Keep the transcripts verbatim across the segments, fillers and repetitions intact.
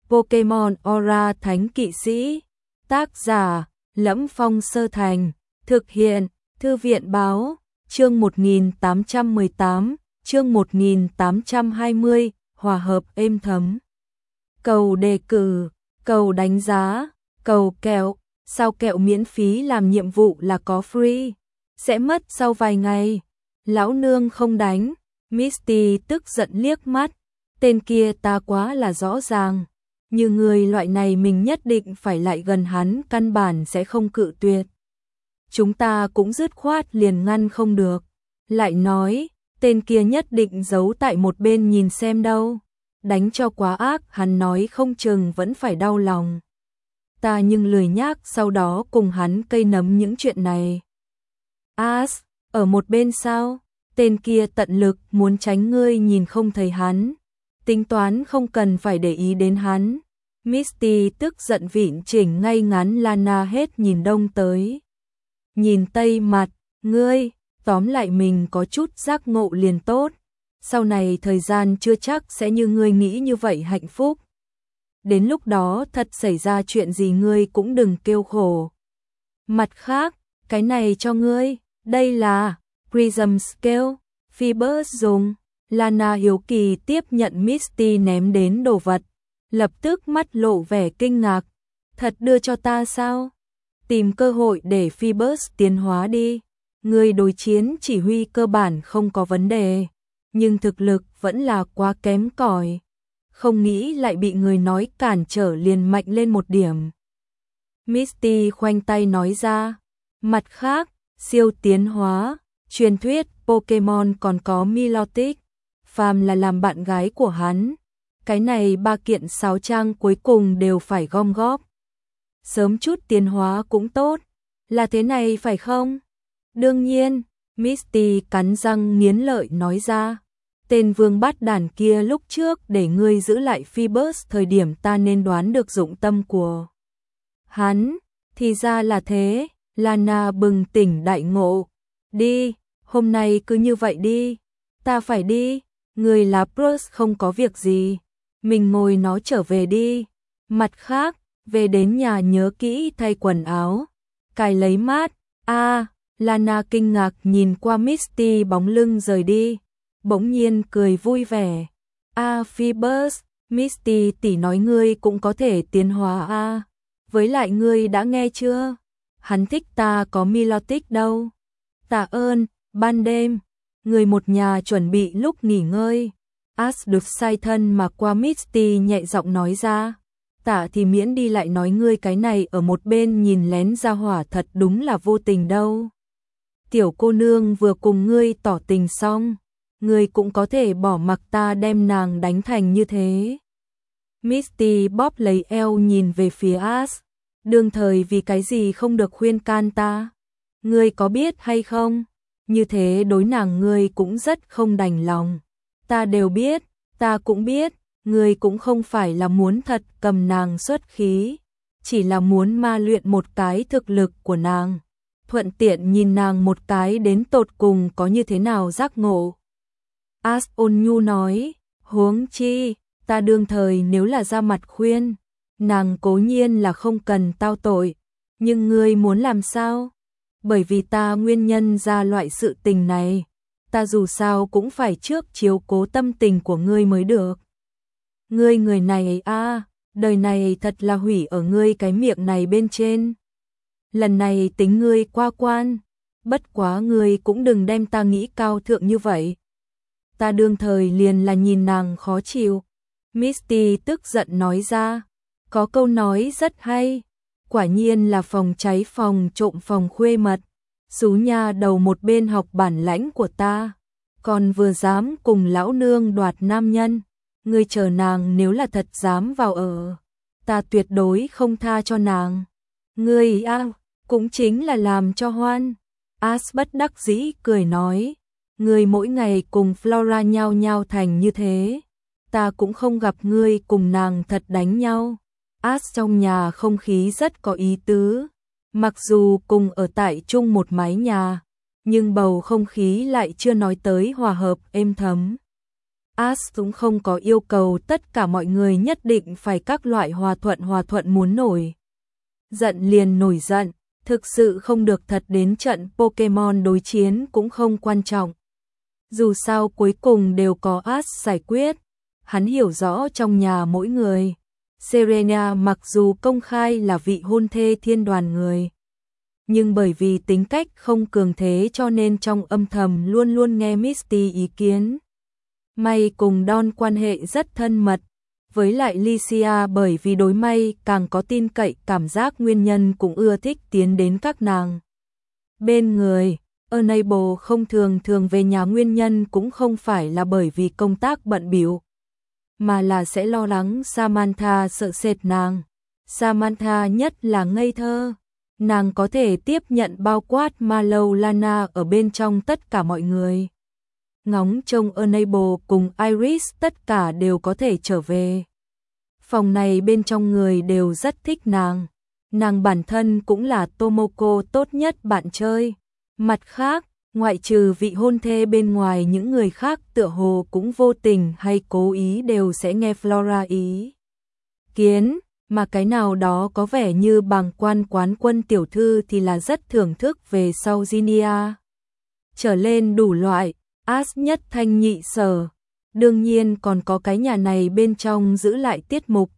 Pokemon Aura Thánh Kỵ Sĩ. Tác giả: Lẫm Phong Sơ Thành. Thực hiện: Thư viện báo. Chương một nghìn tám trăm mười tám, chương một nghìn tám trăm hai mươi, hòa hợp êm thấm. Cầu đề cử, cầu đánh giá, cầu kẹo. Sao kẹo miễn phí làm nhiệm vụ là có free? Sẽ mất sau vài ngày. Lão nương không đánh. Misty tức giận liếc mắt. Tên kia ta quá là rõ ràng. Như người loại này mình nhất định phải lại gần hắn, căn bản sẽ không cự tuyệt. Chúng ta cũng dứt khoát liền ngăn không được. Lại nói, tên kia nhất định giấu tại một bên nhìn xem đâu. Đánh cho quá ác, hắn nói không chừng vẫn phải đau lòng. Ta nhưng lười nhác sau đó cùng hắn cây nấm những chuyện này. As, ở một bên sao? Tên kia tận lực muốn tránh ngươi nhìn không thấy hắn. Tính toán không cần phải để ý đến hắn. Misty tức giận vịn chỉnh ngay ngắn Lana hết nhìn đông tới. Nhìn tây mặt, ngươi, tóm lại mình có chút giác ngộ liền tốt. Sau này thời gian chưa chắc sẽ như ngươi nghĩ như vậy hạnh phúc. Đến lúc đó thật xảy ra chuyện gì ngươi cũng đừng kêu khổ. Mặt khác, cái này cho ngươi, đây là Prism Scale, Phoebus dùng. Lana hiếu kỳ tiếp nhận Misty ném đến đồ vật, lập tức mắt lộ vẻ kinh ngạc. Thật đưa cho ta sao? Tìm cơ hội để Phoebus tiến hóa đi. Người đối chiến chỉ huy cơ bản không có vấn đề, nhưng thực lực vẫn là quá kém cỏi. Không nghĩ lại bị người nói cản trở liền mạnh lên một điểm. Misty khoanh tay nói ra. Mặt khác, siêu tiến hóa, truyền thuyết Pokemon còn có Milotic. Phàm là làm bạn gái của hắn, cái này ba kiện sáo trang cuối cùng đều phải gom góp. Sớm chút tiến hóa cũng tốt, là thế này phải không? Đương nhiên, Misty cắn răng nghiến lợi nói ra. Tên vương bát đàn kia lúc trước để ngươi giữ lại Phoebus thời điểm ta nên đoán được dụng tâm của hắn. Thì ra là thế, Lana bừng tỉnh đại ngộ. Đi, hôm nay cứ như vậy đi. Ta phải đi, người là Bruce không có việc gì. Mình ngồi nó trở về đi. Mặt khác, về đến nhà nhớ kỹ thay quần áo. Cài lấy mát. A, à, Lana kinh ngạc nhìn qua Misty bóng lưng rời đi. Bỗng nhiên cười vui vẻ. A à, Phoebus, Misty tỷ nói ngươi cũng có thể tiến hóa a. À. Với lại ngươi đã nghe chưa? Hắn thích ta có Milotic đâu. Tạ ơn, ban đêm, người một nhà chuẩn bị lúc nghỉ ngơi. As được sai thân mà qua Misty nhẹ giọng nói ra. Tạ thì miễn đi lại nói ngươi cái này ở một bên nhìn lén ra hỏa thật đúng là vô tình đâu. Tiểu cô nương vừa cùng ngươi tỏ tình xong. Ngươi cũng có thể bỏ mặc ta đem nàng đánh thành như thế. Misty bóp lấy eo nhìn về phía As. Đương thời vì cái gì không được khuyên can ta? Ngươi có biết hay không? Như thế đối nàng ngươi cũng rất không đành lòng. Ta đều biết, ta cũng biết, ngươi cũng không phải là muốn thật cầm nàng xuất khí. Chỉ là muốn ma luyện một cái thực lực của nàng. Thuận tiện nhìn nàng một cái đến tột cùng có như thế nào giác ngộ. As ôn nhu nói, huống chi, ta đương thời nếu là ra mặt khuyên, nàng cố nhiên là không cần tao tội, nhưng ngươi muốn làm sao? Bởi vì ta nguyên nhân ra loại sự tình này, ta dù sao cũng phải trước chiếu cố tâm tình của ngươi mới được. Ngươi người này a, à, đời này thật là hủy ở ngươi cái miệng này bên trên. Lần này tính ngươi qua quan, bất quá ngươi cũng đừng đem ta nghĩ cao thượng như vậy. Ta đương thời liền là nhìn nàng khó chịu. Misty tức giận nói ra. Có câu nói rất hay. Quả nhiên là phòng cháy phòng trộm phòng khuê mật. Xú nha đầu một bên học bản lãnh của ta. Còn vừa dám cùng lão nương đoạt nam nhân. Ngươi chờ nàng nếu là thật dám vào ở. Ta tuyệt đối không tha cho nàng. Ngươi à, cũng chính là làm cho hoan. As bất đắc dĩ cười nói. Ngươi mỗi ngày cùng Flora nhau nhau thành như thế. Ta cũng không gặp ngươi cùng nàng thật đánh nhau. As trong nhà không khí rất có ý tứ. Mặc dù cùng ở tại chung một mái nhà, nhưng bầu không khí lại chưa nói tới hòa hợp êm thấm. As cũng không có yêu cầu tất cả mọi người nhất định phải các loại hòa thuận hòa thuận muốn nổi giận liền nổi giận, thực sự không được thật đến trận Pokemon đối chiến cũng không quan trọng. Dù sao cuối cùng đều có As giải quyết, hắn hiểu rõ trong nhà mỗi người. Serena mặc dù công khai là vị hôn thê thiên đoàn người, nhưng bởi vì tính cách không cường thế cho nên trong âm thầm luôn luôn nghe Misty ý kiến. May cùng Don quan hệ rất thân mật, với lại Lycia bởi vì đối May càng có tin cậy cảm giác nguyên nhân cũng ưa thích tiến đến các nàng bên người. Enable không thường thường về nhà nguyên nhân cũng không phải là bởi vì công tác bận bịu, mà là sẽ lo lắng Samantha sợ sệt nàng. Samantha nhất là ngây thơ, nàng có thể tiếp nhận bao quát Mallow Lana ở bên trong tất cả mọi người. Ngóng trông Enable cùng Iris tất cả đều có thể trở về. Phòng này bên trong người đều rất thích nàng. Nàng bản thân cũng là Tomoko tốt nhất bạn chơi. Mặt khác, ngoại trừ vị hôn thê bên ngoài những người khác tựa hồ cũng vô tình hay cố ý đều sẽ nghe Flora ý kiến, mà cái nào đó có vẻ như bàng quan quán quân tiểu thư thì là rất thưởng thức về sau Ginia. Trở lên đủ loại, As nhất thanh nhị sở. Đương nhiên còn có cái nhà này bên trong giữ lại tiết mục.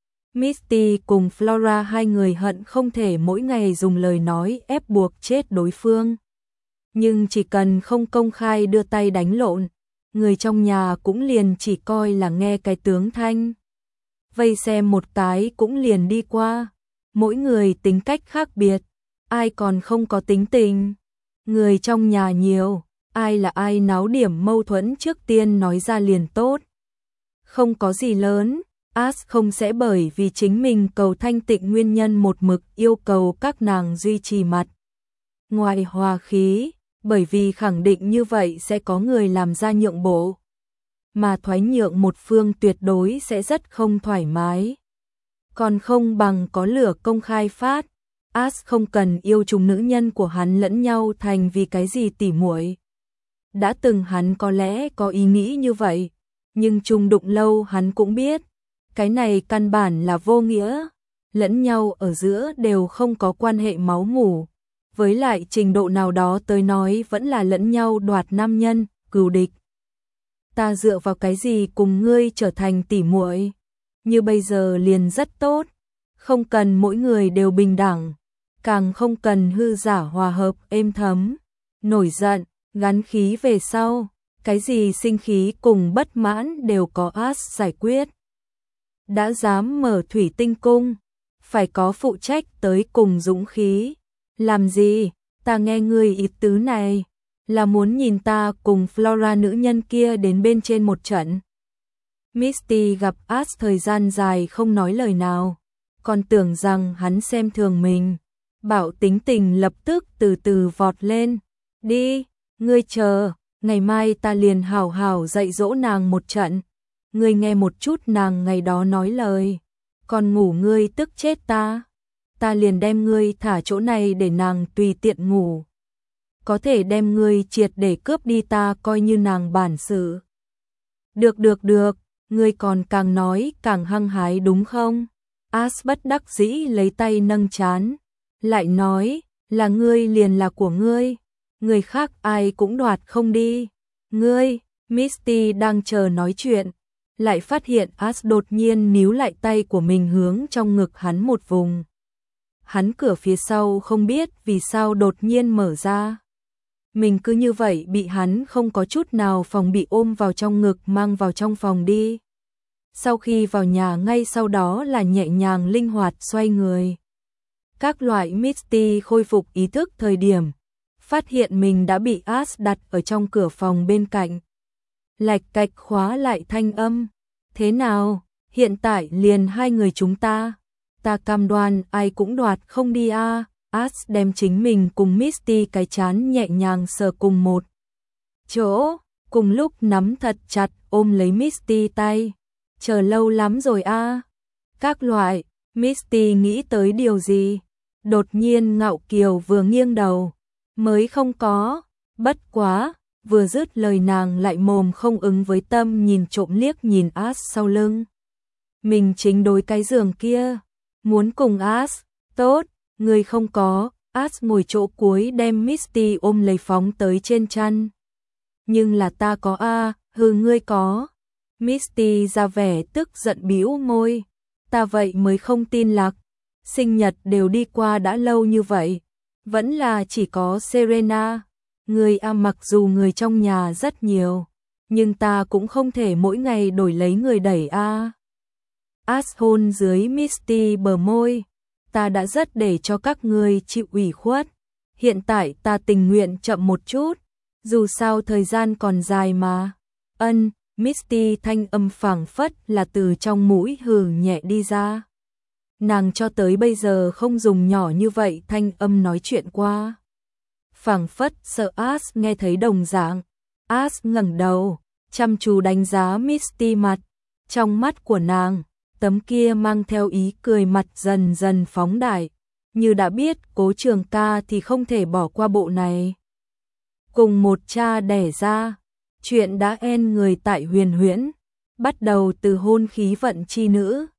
Misty cùng Flora hai người hận không thể mỗi ngày dùng lời nói ép buộc chết đối phương. Nhưng chỉ cần không công khai đưa tay đánh lộn, người trong nhà cũng liền chỉ coi là nghe cái tướng thanh. Vây xem một cái cũng liền đi qua. Mỗi người tính cách khác biệt, ai còn không có tính tình. Người trong nhà nhiều, ai là ai náo điểm mâu thuẫn trước tiên nói ra liền tốt. Không có gì lớn, As không sẽ bởi vì chính mình cầu thanh tịnh nguyên nhân một mực yêu cầu các nàng duy trì mặt ngoài hòa khí, bởi vì khẳng định như vậy sẽ có người làm ra nhượng bộ, mà thoái nhượng một phương tuyệt đối sẽ rất không thoải mái. Còn không bằng có lửa công khai phát. As không cần yêu trùng nữ nhân của hắn lẫn nhau thành vì cái gì tỉ muội. Đã từng hắn có lẽ có ý nghĩ như vậy, nhưng chung đụng lâu hắn cũng biết, cái này căn bản là vô nghĩa, lẫn nhau ở giữa đều không có quan hệ máu mủ, với lại trình độ nào đó tới nói vẫn là lẫn nhau đoạt nam nhân, cừu địch. Ta dựa vào cái gì cùng ngươi trở thành tỉ muội? Như bây giờ liền rất tốt, không cần mỗi người đều bình đẳng, càng không cần hư giả hòa hợp êm thấm, nổi giận, gắn khí về sau, cái gì sinh khí cùng bất mãn đều có As giải quyết. Đã dám mở thủy tinh cung, phải có phụ trách tới cùng dũng khí. Làm gì, ta nghe ngươi ý tứ này, là muốn nhìn ta cùng Flora nữ nhân kia đến bên trên một trận. Misty gặp As thời gian dài không nói lời nào, còn tưởng rằng hắn xem thường mình. Bảo tính tình lập tức từ từ vọt lên. Đi, ngươi chờ, ngày mai ta liền hảo hảo dạy dỗ nàng một trận. Ngươi nghe một chút nàng ngày đó nói lời, còn ngủ ngươi tức chết ta. Ta liền đem ngươi thả chỗ này để nàng tùy tiện ngủ. Có thể đem ngươi triệt để cướp đi ta coi như nàng bản sự. Được được được, ngươi còn càng nói càng hăng hái đúng không? As bất đắc dĩ lấy tay nâng trán, lại nói, là ngươi liền là của ngươi, người khác ai cũng đoạt không đi. Ngươi, Misty đang chờ nói chuyện, lại phát hiện As đột nhiên níu lại tay của mình hướng trong ngực hắn một vùng. Hắn cửa phía sau không biết vì sao đột nhiên mở ra. Mình cứ như vậy bị hắn không có chút nào phòng bị ôm vào trong ngực mang vào trong phòng đi. Sau khi vào nhà ngay sau đó là nhẹ nhàng linh hoạt xoay người. Các loại Misty khôi phục ý thức thời điểm, phát hiện mình đã bị As đặt ở trong cửa phòng bên cạnh. Lạch cạch khóa lại thanh âm. Thế nào, hiện tại liền hai người chúng ta. Ta cam đoan ai cũng đoạt không đi a. À. As đem chính mình cùng Misty cái chán nhẹ nhàng sờ cùng một chỗ, cùng lúc nắm thật chặt ôm lấy Misty tay. Chờ lâu lắm rồi a. À. Các loại, Misty nghĩ tới điều gì? Đột nhiên Ngạo Kiều vừa nghiêng đầu, mới không có, bất quá, Vừa dứt lời nàng lại mồm không ứng với tâm nhìn trộm liếc nhìn As sau lưng. Mình chính đối cái giường kia. Muốn cùng As? Tốt, người không có. As ngồi chỗ cuối đem Misty ôm lấy phóng tới trên chăn. Nhưng là ta có a, hừ ngươi có. Misty ra vẻ tức giận bĩu môi. Ta vậy mới không tin lạc. Sinh nhật đều đi qua đã lâu như vậy. Vẫn là chỉ có Serena. Người a mặc dù người trong nhà rất nhiều. Nhưng ta cũng không thể mỗi ngày đổi lấy người đẩy a. As hôn dưới Misty bờ môi. Ta đã rất để cho các ngươi chịu ủy khuất. Hiện tại ta tình nguyện chậm một chút. Dù sao thời gian còn dài mà. Ân, Misty thanh âm phảng phất là từ trong mũi hừ nhẹ đi ra. Nàng cho tới bây giờ không dùng nhỏ như vậy thanh âm nói chuyện qua. Phảng phất sợ As nghe thấy đồng dạng. As ngẩng đầu, chăm chú đánh giá Misty mặt. Trong mắt của nàng, tấm kia mang theo ý cười mặt dần dần phóng đại. Như đã biết Cố Trường Ca thì không thể bỏ qua bộ này. Cùng một cha đẻ ra, chuyện đã en người tại Huyền Huyễn, bắt đầu từ hôn khí vận chi nữ.